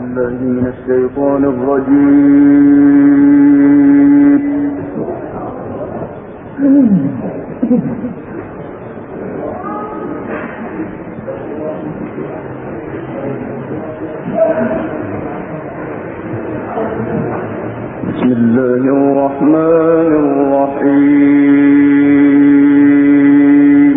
من الشيطان الرجيم. بسم الله الرحمن الرحيم.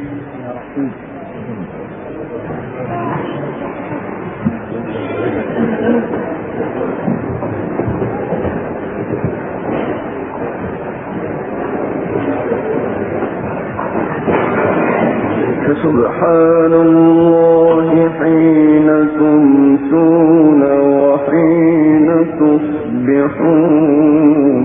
فسبحان الله حين تمسون وحين تصبحون.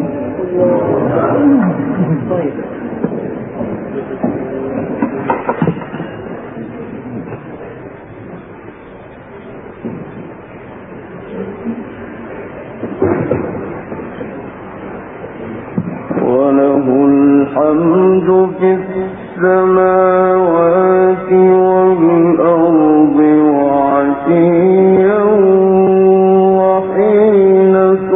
وله الحمد في السماوات والأرض وعشيا وحين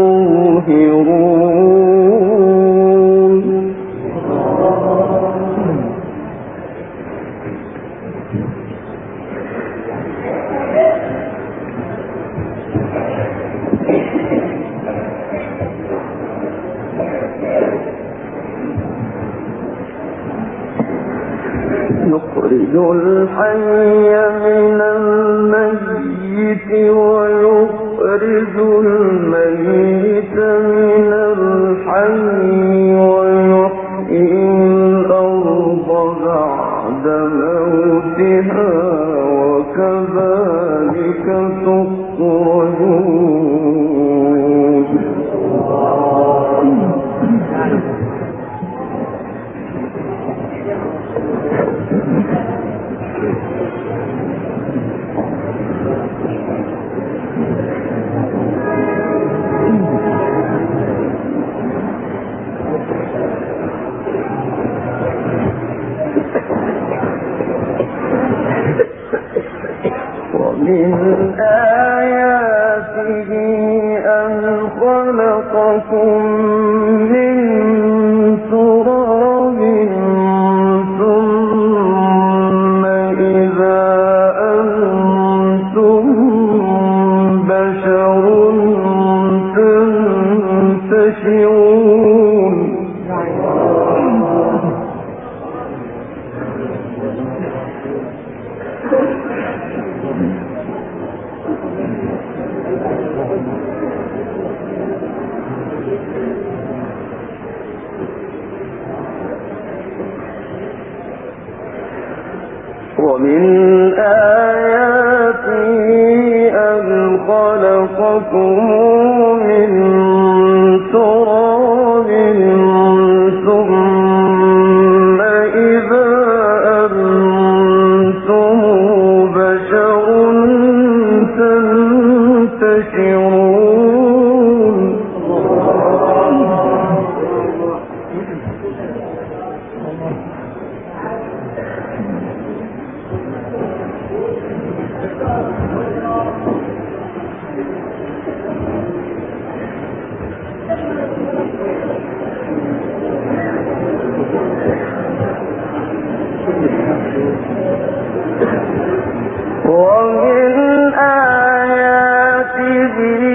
تظهرون. يخرج الحي من الميت ويخرج الميت من الحي ويحيي الأرض بعد موتها وكذلك تخرجون. ومن آياته أن خلقكم من تراب ثم إذا أنتم بشر تنتشرون. ومن آياته أن خلقكم من تراب ثم إذا أنتم بشر تنتشرون. ومن آياته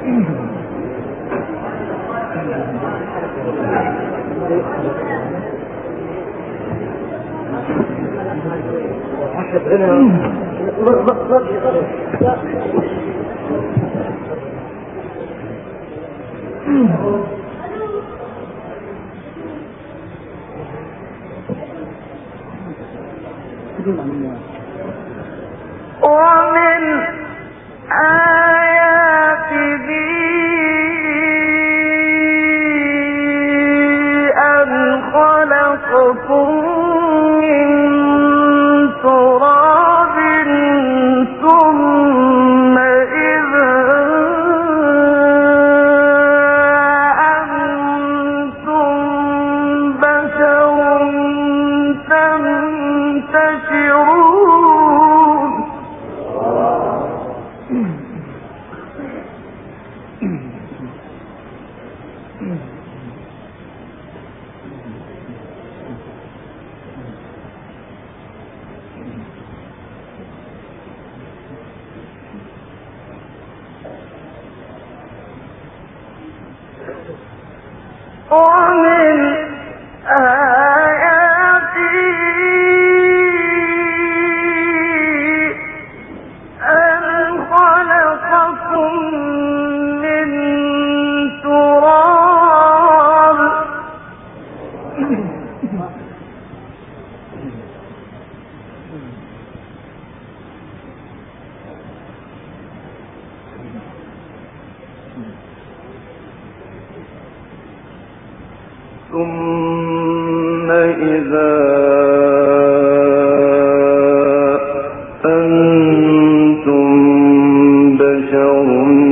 ومن آياته أن خلقكم من تراب ثم إذا أنتم بشر تنتشرون. ومن آياته أن خلقكم من تراب ثم إذا أنتم بشر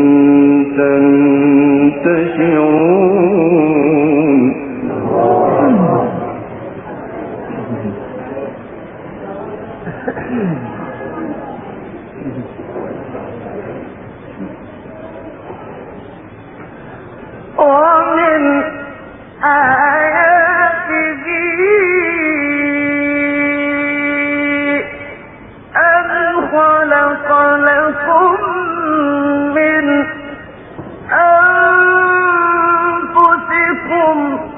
تنتشرون. ومن آياته أن خلق لكم من أنفسكم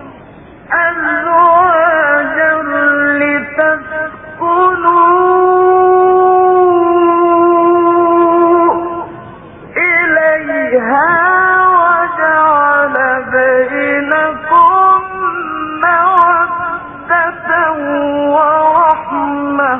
أزواجا لتسكنوا إليها وجعل بينكم مودة ورحمة.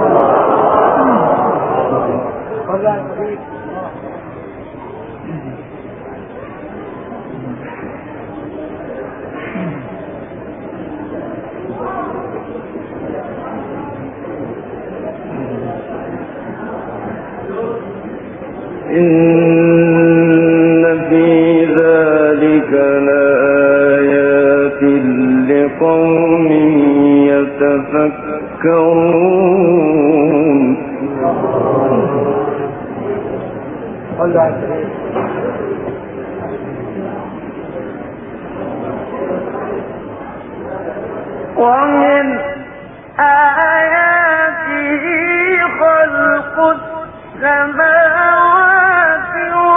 إن في ذلك لآيات لقوم يتفكرون. ومن آياته خلق السماوات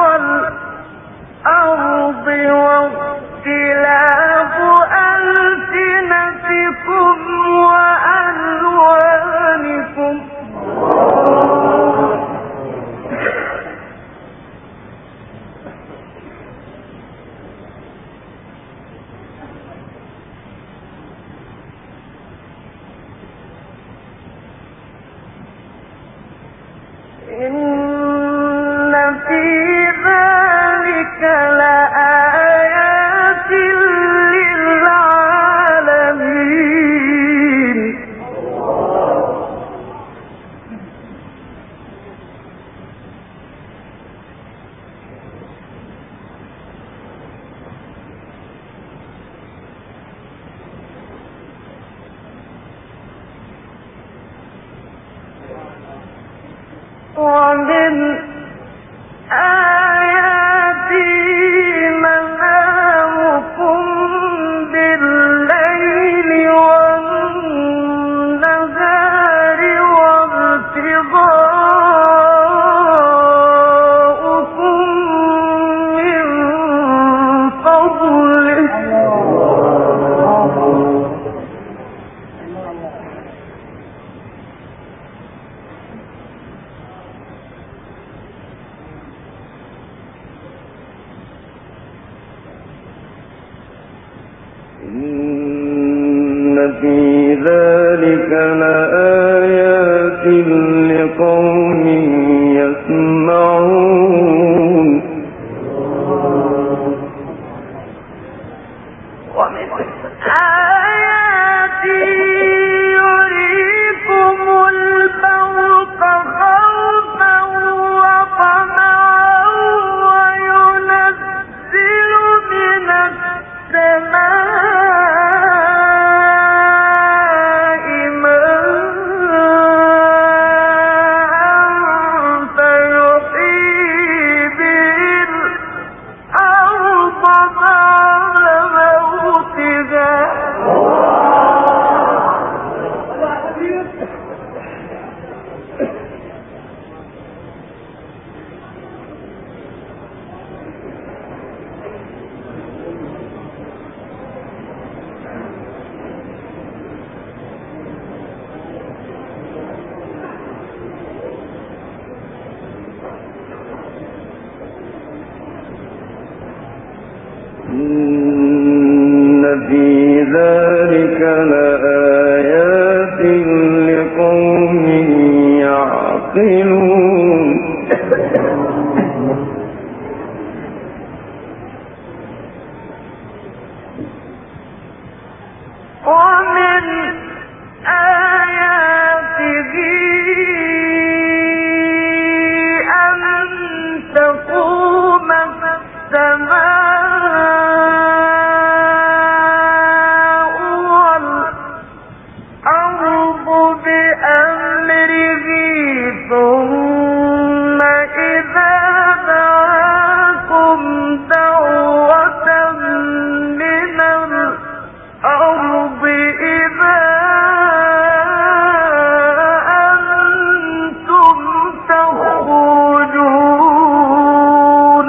والأرض واختلاف ألسنتكم وألوانكم. إن ذلك لآيات لقوم يسمعون ومن آياته يريكم البرق خوفا وطمعا وينزل من السماء ماء فيحيي به الأرض بعد موتها إن في ذلك لآيات لقوم يعقلون ومن آياته أن تقوم السماء والأرض بأمره ثم إذا دعاكم دعوة من الأرض إذا أنتم تخرجون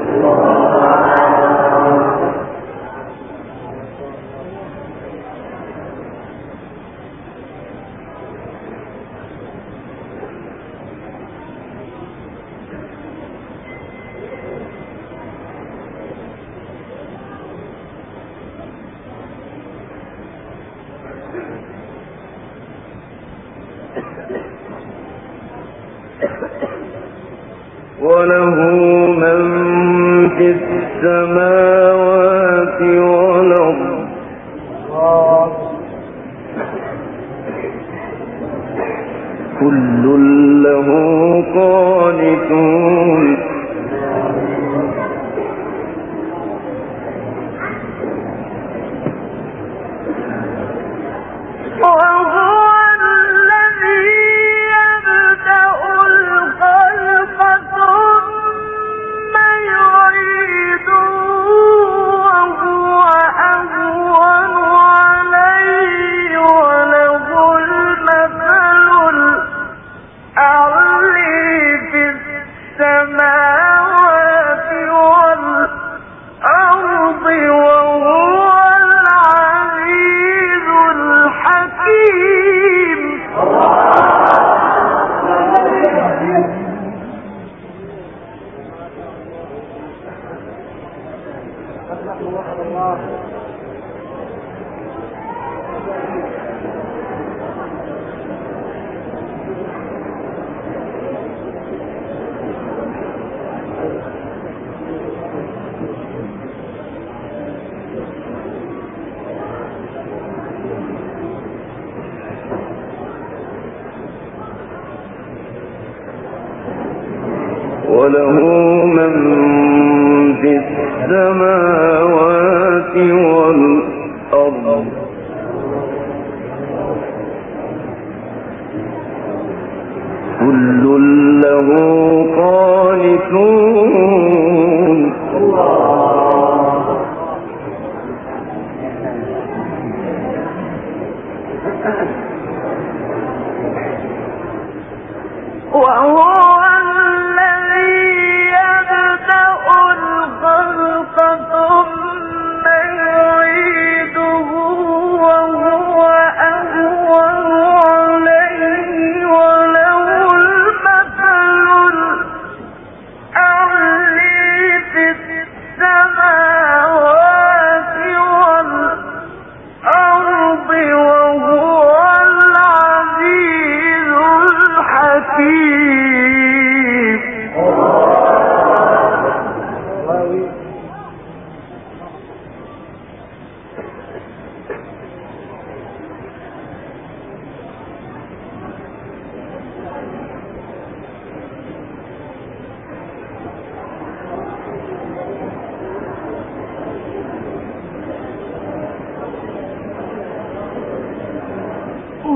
وله من في السماوات والأرض كل له قانتون وهو الذي يبدأ الخلق ثم يعيده وهو أهون عليه وله المثل الأعلى في السماوات والأرض وهو العزيز الحكيم وله من في السماوات والأرض كل له قانتون وهو الذي يبدأ الخلق ثم يعيده وهو أهون عليه وله المثل الأعلى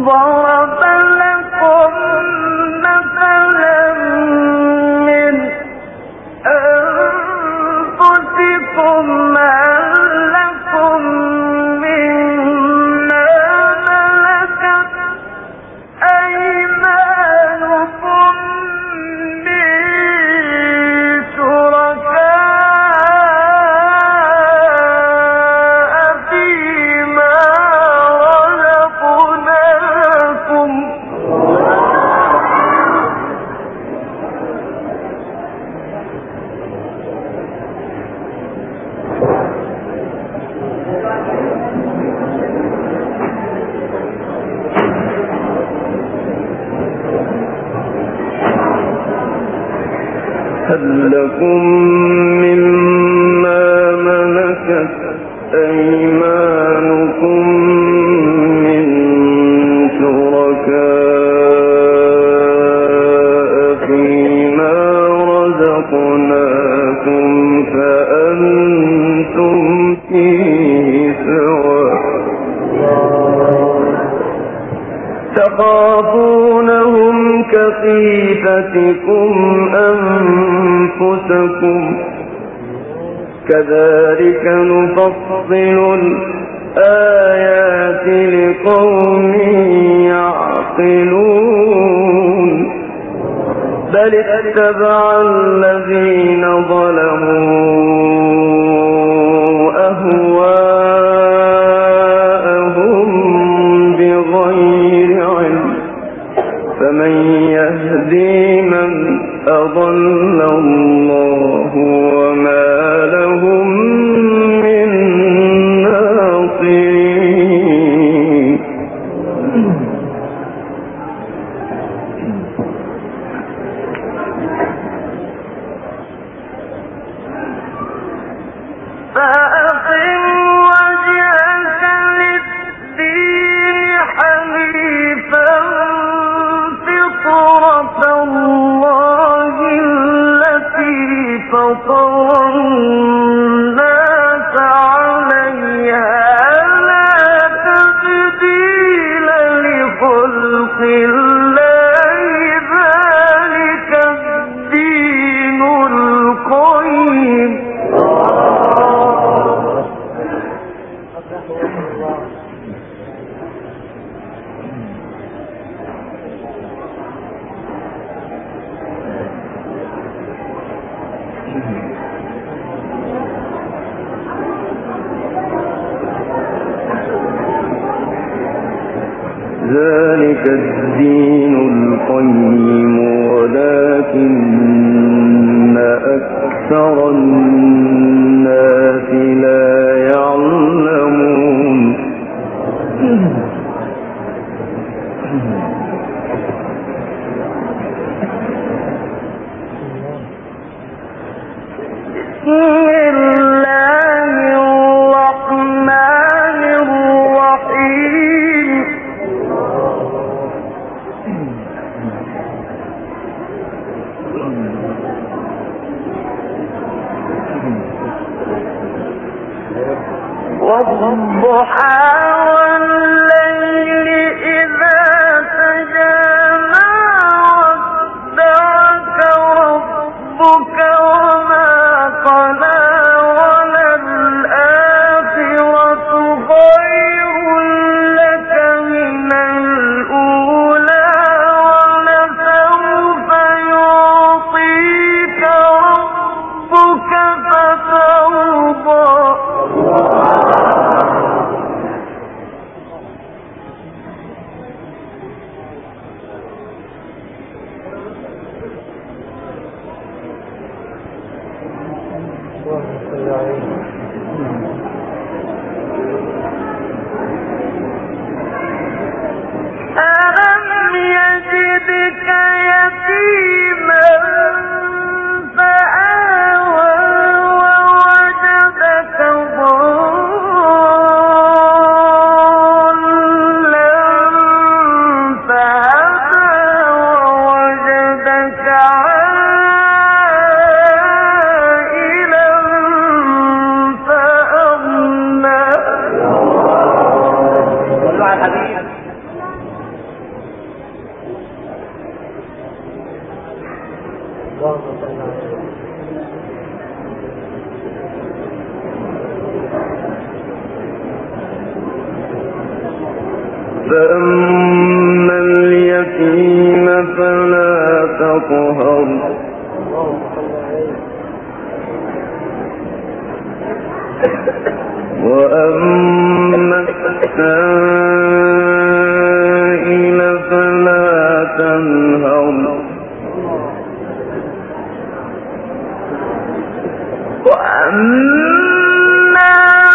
هل لكم مما ملكت أيمانكم من شركاء فيما رزقناكم فأنتم فيه سواء تخافونهم كخيفتكم أنفسكم كذلك نفصل الآيات لقوم يعقلون بل اتبع الذين ظلموا أهواءهم بغير علم فمن يهدي من أضل الله وما لهم من ناصرين فأقم وجهك للدين حنيفا فطرة الله التي فطر الناس عليها لا تبديل لخلق الله ذلك الدين القيم ذلك الدين القيم ولكن أكثر الناس لا يعلمون والضحى والليل إذا سجى ما ودعك ربك وما قلى وللآخرة خير لك من الأولى ولسوف يعطيك ربك فترضى ألم يجدك يتيما فآوى ووجدك ضالا فهدى ووجدك عائلا فأغنى فأما اليتيم فلا تقهر وأما السائل فلا تنهر وأما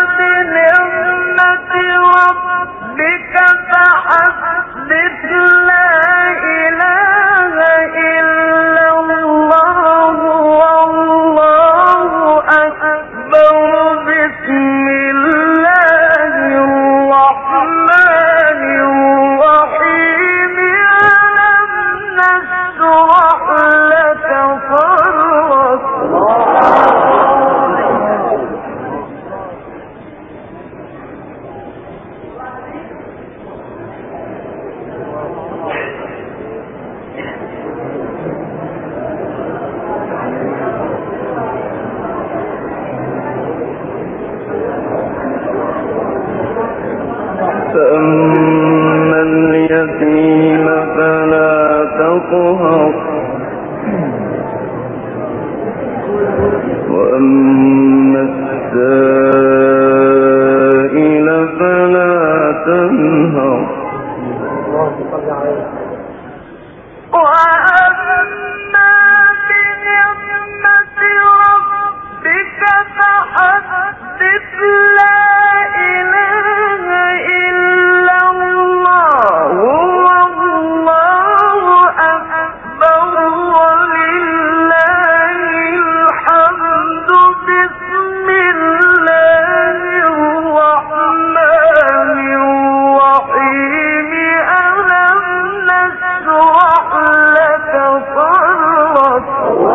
بنعمة ربك فحدث لا إله إلا الله والله أكبر بسم الله الرحمن الرحيم ألم نشرح لك صدرك فأما اليتيم فلا تقهر وأما السائل فلا تنهر وأما بنعمة ربك فحدث لا إله إلا الله والله أكبر ولله الحمد بسم الله الرحمن الرحيم ألم نشرح لك صدرك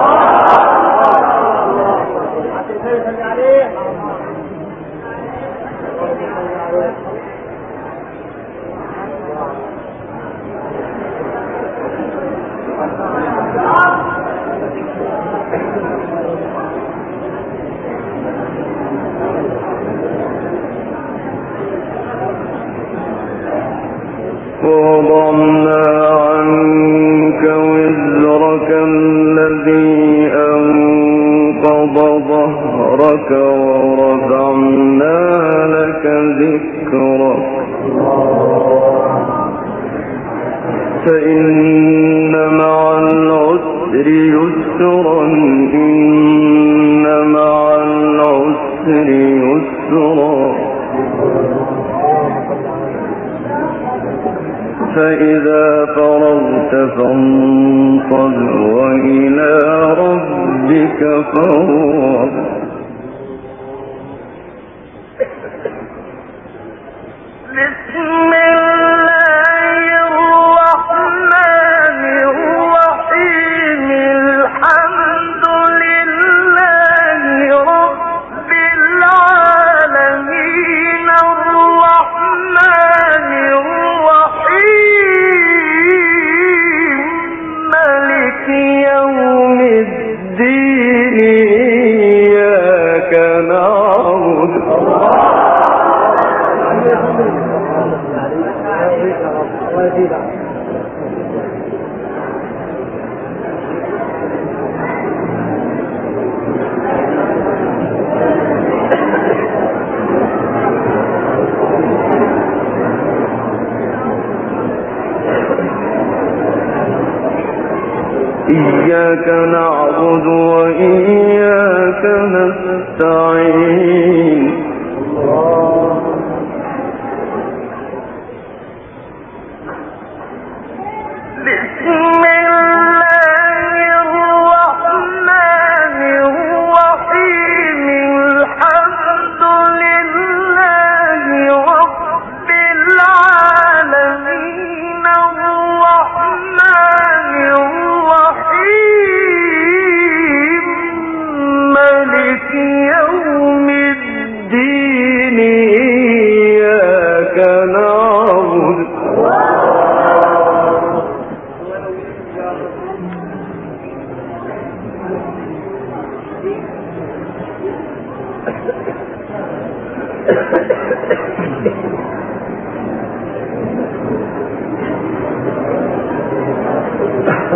ووضعنا عنك وزرك الذي أنقض ظهرك ورفعنا لك ذكرك فإن مع العسر يسرا إن مع العسر يسرا فإذا فرغت فانصب وإلى ربك فارغب بسم الله الرحمن الرحيم الحمد لله رب العالمين الرحمن الرحيم مالك يوم الدين إياك نعبد إياك نعبد وإياك نستعين بسم الله الرحمن الرحيم الحمد لله رب العالمين الرحمن الرحيم مالك يوم الدين إياك نعبد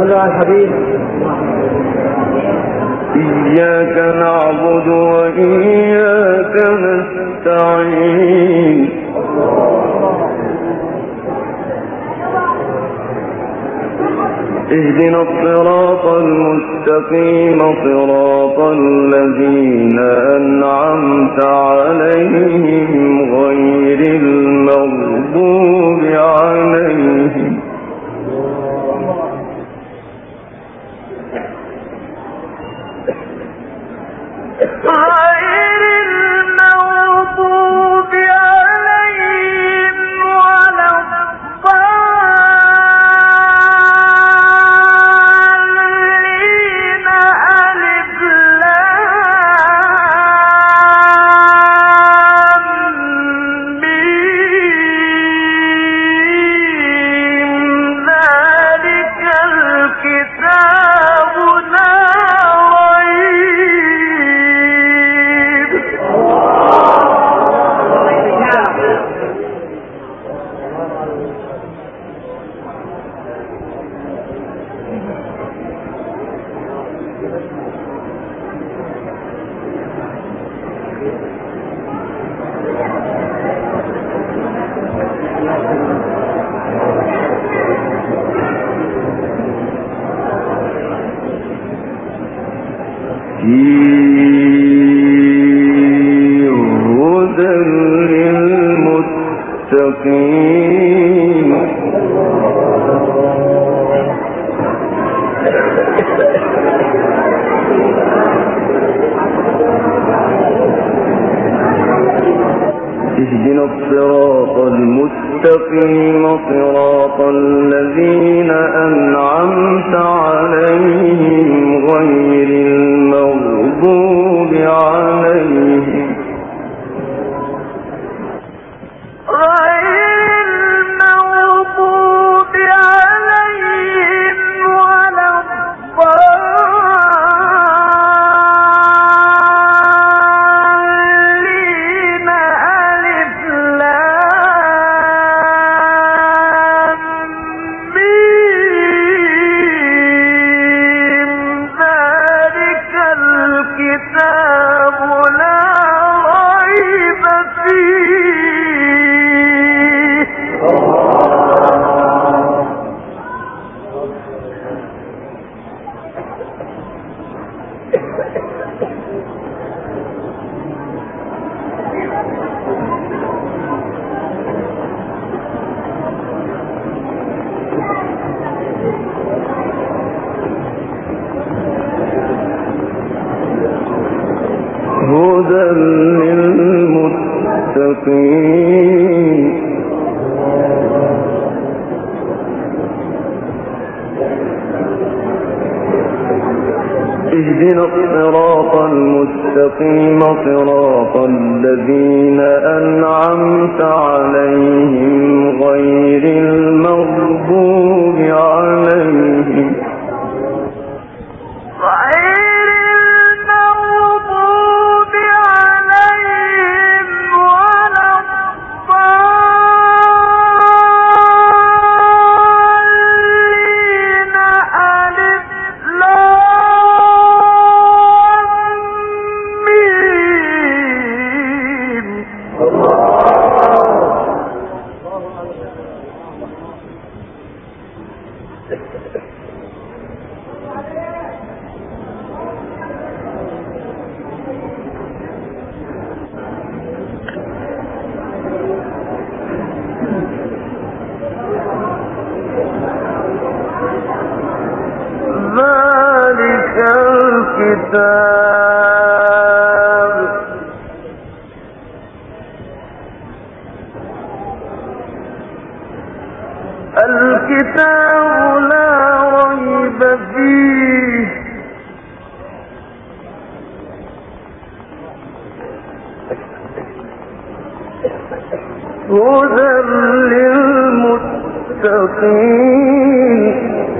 صلوا على الحبيب. إياك نعبد وإياك نستعين اهدنا الصراط المستقيم صراط الذين أنعمت عليهم غير المغضوب عليهم هدى للمتقين اهدنا الصراط المستقيم صراط الذين أنعمت عليهم غير المغضوب عليهم هدى للمتقين اهدنا الصراط المستقيم صراط الذين أنعمت عليهم غير المغضوب عليهم الكتاب لا ريب فيه هدى للمتقين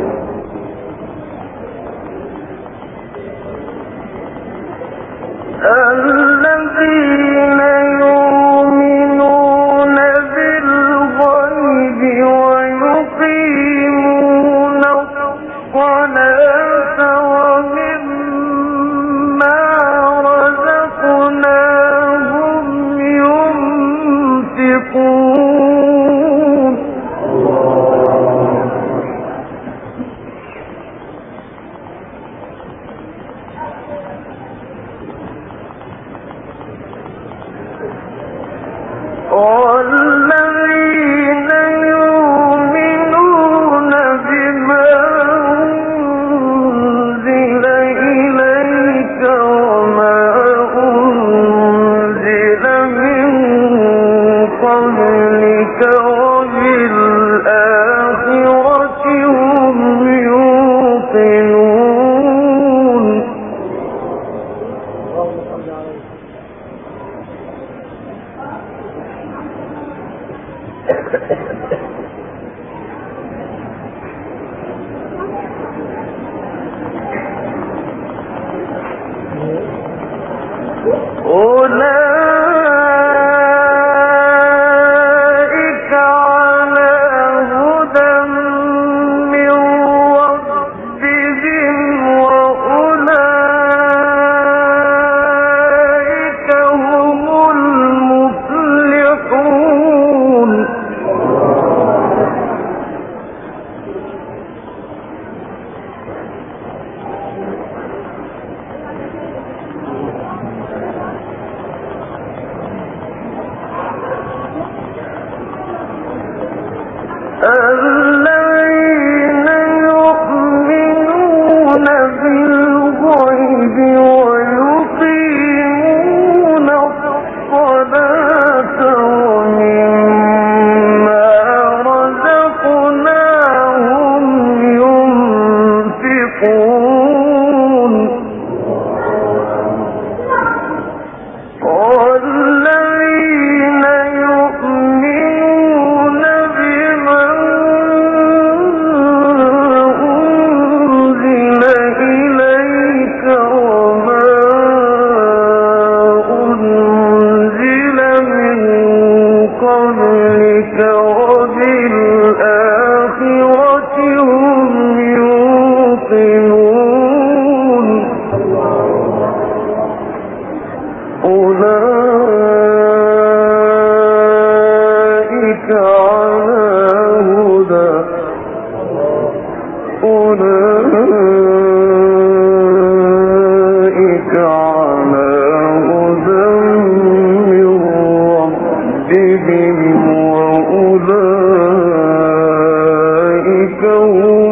الذين يؤمنون بالغيب ويقيمون الصلاة وأولئك هم